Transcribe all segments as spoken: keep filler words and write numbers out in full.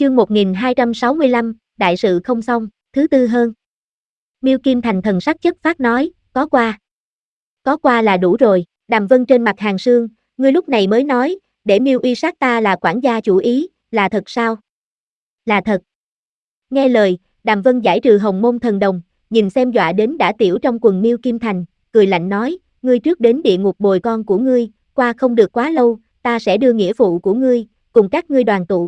Chương một nghìn hai trăm sáu mươi lăm, đại sự không xong, thứ tư hơn. Miêu Kim Thành thần sắc chất phát nói, có qua. Có qua là đủ rồi. Đàm Vân trên mặt hàn sương, ngươi lúc này mới nói, để Miêu uy sát ta là quản gia chủ ý, là thật sao? Là thật. Nghe lời, Đàm Vân giải trừ hồng môn thần đồng, nhìn xem dọa đến đã tiểu trong quần Miêu Kim Thành, cười lạnh nói, ngươi trước đến địa ngục bồi con của ngươi, qua không được quá lâu, ta sẽ đưa nghĩa phụ của ngươi, cùng các ngươi đoàn tụ.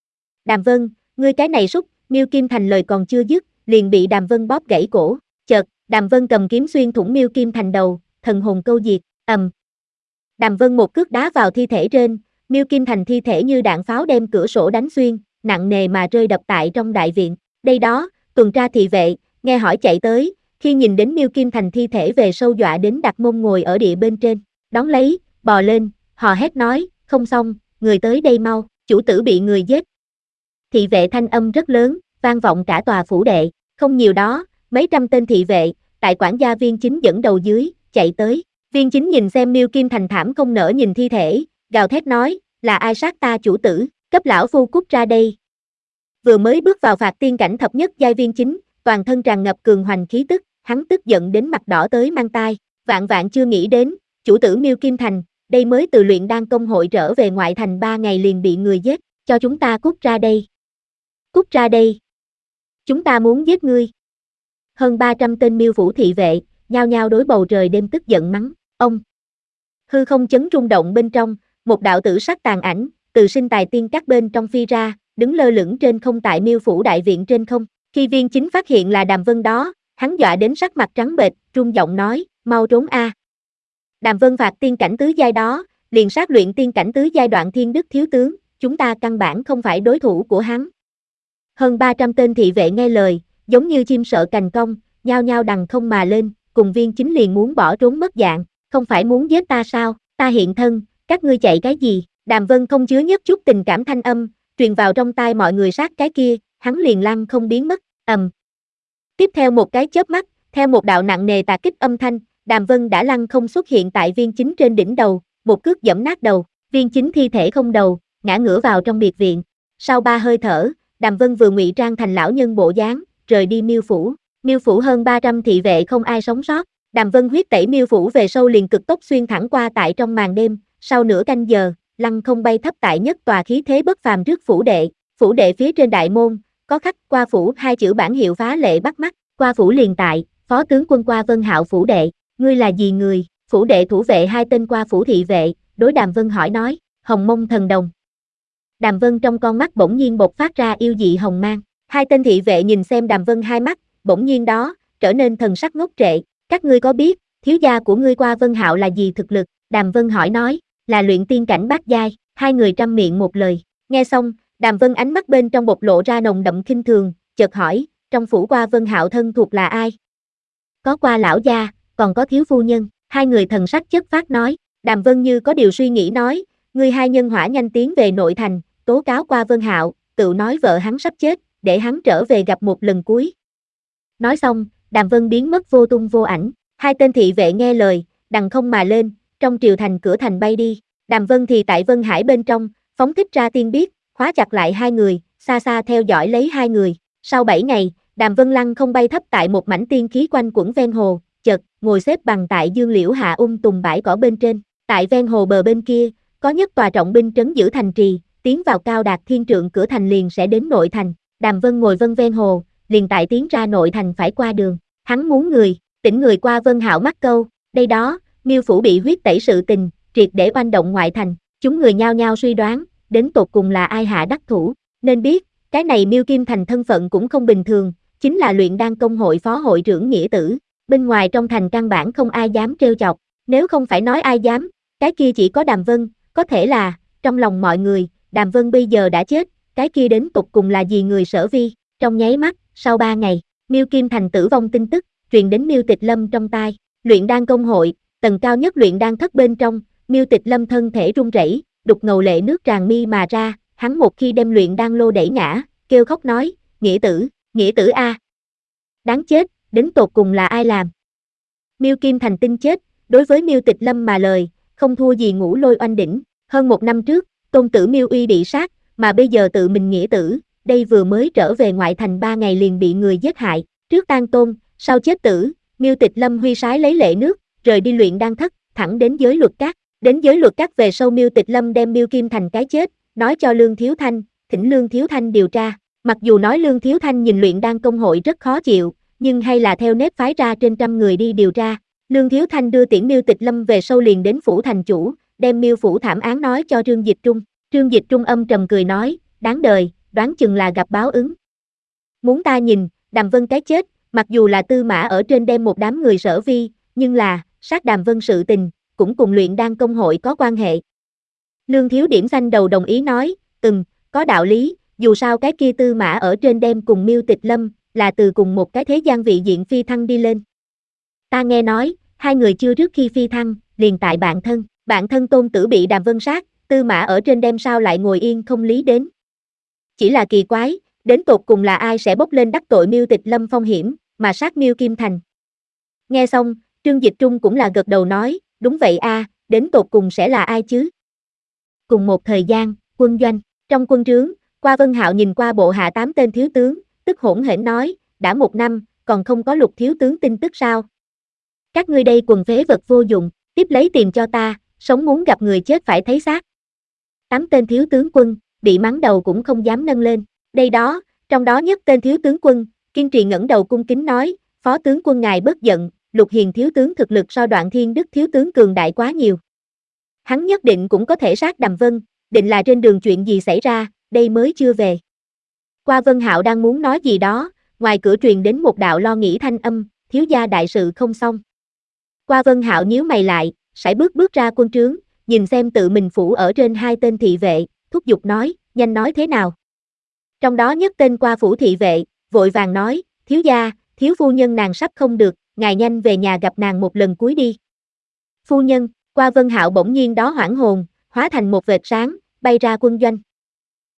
Đàm Vân, ngươi cái này súc, Miêu Kim Thành lời còn chưa dứt, liền bị Đàm Vân bóp gãy cổ, chợt, Đàm Vân cầm kiếm xuyên thủng Miêu Kim Thành đầu, thần hồn câu diệt, ầm. Đàm Vân một cước đá vào thi thể trên, Miêu Kim Thành thi thể như đạn pháo đem cửa sổ đánh xuyên, nặng nề mà rơi đập tại trong đại viện. Đây đó, tuần tra thị vệ, nghe hỏi chạy tới, khi nhìn đến Miêu Kim Thành thi thể về sâu dọa đến đặt mông ngồi ở địa bên trên, đón lấy, bò lên, hò hét nói, không xong, người tới đây mau, chủ tử bị người giết. Thị vệ thanh âm rất lớn, vang vọng cả tòa phủ đệ, không nhiều đó, mấy trăm tên thị vệ, tại quản gia Viên Chính dẫn đầu dưới, chạy tới. Viên Chính nhìn xem Miêu Kim Thành thảm không nỡ nhìn thi thể, gào thét nói, là ai sát ta chủ tử, cấp lão phu cút ra đây. Vừa mới bước vào phạt tiên cảnh thập nhất giai Viên Chính, toàn thân tràn ngập cường hoành khí tức, hắn tức giận đến mặt đỏ tới mang tai, vạn vạn chưa nghĩ đến, chủ tử Miêu Kim Thành, đây mới từ luyện đan công hội trở về ngoại thành ba ngày liền bị người giết, cho chúng ta cút ra đây. Cút ra đây. Chúng ta muốn giết ngươi. Hơn ba trăm tên Miêu phủ thị vệ, nhao nhao đối bầu trời đêm tức giận mắng, ông. Hư không chấn rung động bên trong, một đạo tử sắc tàn ảnh, từ sinh tài tiên các bên trong phi ra, đứng lơ lửng trên không tại Miêu phủ đại viện trên không. Khi Viên Chính phát hiện là Đàm Vân đó, hắn dọa đến sắc mặt trắng bệch, run giọng nói, mau trốn a. Đàm Vân phạt tiên cảnh tứ giai đó, liền sát luyện tiên cảnh tứ giai đoạn thiên đức thiếu tướng, chúng ta căn bản không phải đối thủ của hắn. Hơn ba trăm tên thị vệ nghe lời, giống như chim sợ cành cong, nhao nhao đằng không mà lên, cùng Viên Chính liền muốn bỏ trốn mất dạng, không phải muốn giết ta sao, ta hiện thân, các ngươi chạy cái gì? Đàm Vân không chứa nhất chút tình cảm thanh âm, truyền vào trong tai mọi người sát cái kia, hắn liền lăn không biến mất, ầm. Tiếp theo một cái chớp mắt, theo một đạo nặng nề tà kích âm thanh, Đàm Vân đã lăn không xuất hiện tại Viên Chính trên đỉnh đầu, một cước giẫm nát đầu, Viên Chính thi thể không đầu, ngã ngửa vào trong biệt viện. Sau ba hơi thở, Đàm Vân vừa ngụy trang thành lão nhân bộ dáng, rời đi Miêu phủ. Miêu phủ hơn ba trăm thị vệ không ai sống sót. Đàm Vân huyết tẩy Miêu phủ về sâu liền cực tốc xuyên thẳng qua tại trong màn đêm, sau nửa canh giờ, lăn không bay thấp tại nhất tòa khí thế bất phàm trước phủ đệ. Phủ đệ phía trên đại môn, có khắc qua phủ hai chữ bản hiệu phá lệ bắt mắt, qua phủ liền tại, phó tướng quân Qua Vân Hạo phủ đệ, ngươi là gì người? Phủ đệ thủ vệ hai tên qua phủ thị vệ, đối Đàm Vân hỏi nói, hồng mông thần đồng. Đàm Vân trong con mắt bỗng nhiên bộc phát ra yêu dị hồng mang, hai tên thị vệ nhìn xem Đàm Vân hai mắt, bỗng nhiên đó, trở nên thần sắc ngốc trệ, các ngươi có biết, thiếu gia của ngươi Qua Vân Hạo là gì thực lực? Đàm Vân hỏi nói, là luyện tiên cảnh bát giai, hai người trăm miệng một lời, nghe xong, Đàm Vân ánh mắt bên trong bộc lộ ra nồng đậm khinh thường, chợt hỏi, trong phủ Qua Vân Hạo thân thuộc là ai? Có Qua lão gia, còn có thiếu phu nhân, hai người thần sắc chất phát nói, Đàm Vân như có điều suy nghĩ nói, ngươi hai nhân hỏa nhanh tiến về nội thành, tố cáo Qua Vân Hạo, tự nói vợ hắn sắp chết, để hắn trở về gặp một lần cuối. Nói xong, Đàm Vân biến mất vô tung vô ảnh, hai tên thị vệ nghe lời, đằng không mà lên, trong triều thành cửa thành bay đi, Đàm Vân thì tại Vân Hải bên trong, phóng thích ra tiên biết, khóa chặt lại hai người, xa xa theo dõi lấy hai người. Sau bảy ngày, Đàm Vân lăng không bay thấp tại một mảnh tiên khí quanh quẩn ven hồ, chợt ngồi xếp bằng tại dương liễu hạ ung tùng bãi cỏ bên trên. Tại ven hồ bờ bên kia, có nhất tòa trọng binh trấn giữ thành trì, tiến vào cao đạt thiên trượng cửa thành liền sẽ đến nội thành. Đàm Vân ngồi vân ven hồ, liền tại tiến ra nội thành phải qua đường. Hắn muốn người, tỉnh người Qua Vân Hạo mắc câu, đây đó, Miêu phủ bị huyết tẩy sự tình, triệt để oanh động ngoại thành. Chúng người nhao nhao suy đoán, đến tột cùng là ai hạ đắc thủ, nên biết, cái này Miêu Kim Thành thân phận cũng không bình thường, chính là luyện đan công hội phó hội trưởng nghĩa tử, bên ngoài trong thành căn bản không ai dám trêu chọc, nếu không phải nói ai dám, cái kia chỉ có Đàm Vân, có thể là, trong lòng mọi người, Đàm Vân bây giờ đã chết, cái kia đến tột cùng là gì người Sở Vi, trong nháy mắt, sau ba ngày, Miêu Kim Thành tử vong tin tức, truyền đến Miêu Tịch Lâm trong tai, luyện đan công hội, tầng cao nhất luyện đan thất bên trong, Miêu Tịch Lâm thân thể run rẩy, đục ngầu lệ nước tràn mi mà ra, hắn một khi đem luyện đan lô đẩy ngã, kêu khóc nói, nghĩa tử, nghĩa tử a, đáng chết, đến tột cùng là ai làm? Miêu Kim Thành tin chết, đối với Miêu Tịch Lâm mà lời, không thua gì Ngũ Lôi oanh đỉnh, hơn một năm trước, tôn tử Miêu Uy bị sát, mà bây giờ tự mình nghĩa tử, đây vừa mới trở về ngoại thành ba ngày liền bị người giết hại, trước tang tôn, sau chết tử, Miêu Tịch Lâm huy sái lấy lệ nước, rời đi luyện đan thất, thẳng đến giới luật các. Đến giới luật các về sau Miêu Tịch Lâm đem Miêu Kim Thành cái chết, nói cho Lương Thiếu Thanh, thỉnh Lương Thiếu Thanh điều tra. Mặc dù nói Lương Thiếu Thanh nhìn luyện đan công hội rất khó chịu, nhưng hay là theo nếp phái ra trên trăm người đi điều tra. Lương Thiếu Thanh đưa tiễn Miêu Tịch Lâm về sau liền đến phủ thành chủ, đem Miêu phủ thảm án nói cho Trương Dịch Trung. Trương Dịch Trung âm trầm cười nói, đáng đời, đoán chừng là gặp báo ứng. Muốn ta nhìn, Đàm Vân cái chết, mặc dù là Tư Mã ở trên đem một đám người sở vi, nhưng là, sát Đàm Vân sự tình, cũng cùng luyện đan công hội có quan hệ. Lương Thiếu Điểm xanh đầu đồng ý nói, ừm, có đạo lý, dù sao cái kia Tư Mã ở trên đem cùng Miêu Tịch Lâm, là từ cùng một cái thế gian vị diện phi thăng đi lên. Ta nghe nói, hai người chưa trước khi phi thăng, liền tại bạn thân, bạn thân Tôn Tử bị Đàm Vân sát, Tư Mã ở trên đem sao lại ngồi yên không lý đến. Chỉ là kỳ quái, đến tột cùng là ai sẽ bốc lên đắc tội Miêu Tịch Lâm phong hiểm, mà sát Miêu Kim Thành. Nghe xong, Trương Dịch Trung cũng là gật đầu nói, đúng vậy a, đến tột cùng sẽ là ai chứ? Cùng một thời gian, quân doanh, trong quân trướng, Qua Vân Hạo nhìn qua bộ hạ tám tên thiếu tướng, tức hỗn hển nói, đã một năm, còn không có Lục thiếu tướng tin tức sao? Các ngươi đây quần phế vật vô dụng, tiếp lấy tiền cho ta, sống muốn gặp người chết phải thấy xác. Tám tên thiếu tướng quân, bị mắng đầu cũng không dám nâng lên. Đây đó, trong đó nhất tên thiếu tướng quân, kiên trì ngẩng đầu cung kính nói, phó tướng quân ngài bất giận, Lục Hiền thiếu tướng thực lực so Đoạn Thiên Đức thiếu tướng cường đại quá nhiều. Hắn nhất định cũng có thể sát Đàm Vân, định là trên đường chuyện gì xảy ra, đây mới chưa về. Qua Vân Hạo đang muốn nói gì đó, ngoài cửa truyền đến một đạo lo nghĩ thanh âm, thiếu gia đại sự không xong. Qua Vân Hạo nhíu mày lại, sải bước bước ra quân trướng, nhìn xem tự mình phủ ở trên hai tên thị vệ, thúc giục nói, nhanh nói thế nào. Trong đó nhất tên Qua phủ thị vệ, vội vàng nói, thiếu gia, thiếu phu nhân nàng sắp không được, ngài nhanh về nhà gặp nàng một lần cuối đi. Phu nhân, Qua Vân Hạo bỗng nhiên đó hoảng hồn, hóa thành một vệt sáng, bay ra quân doanh.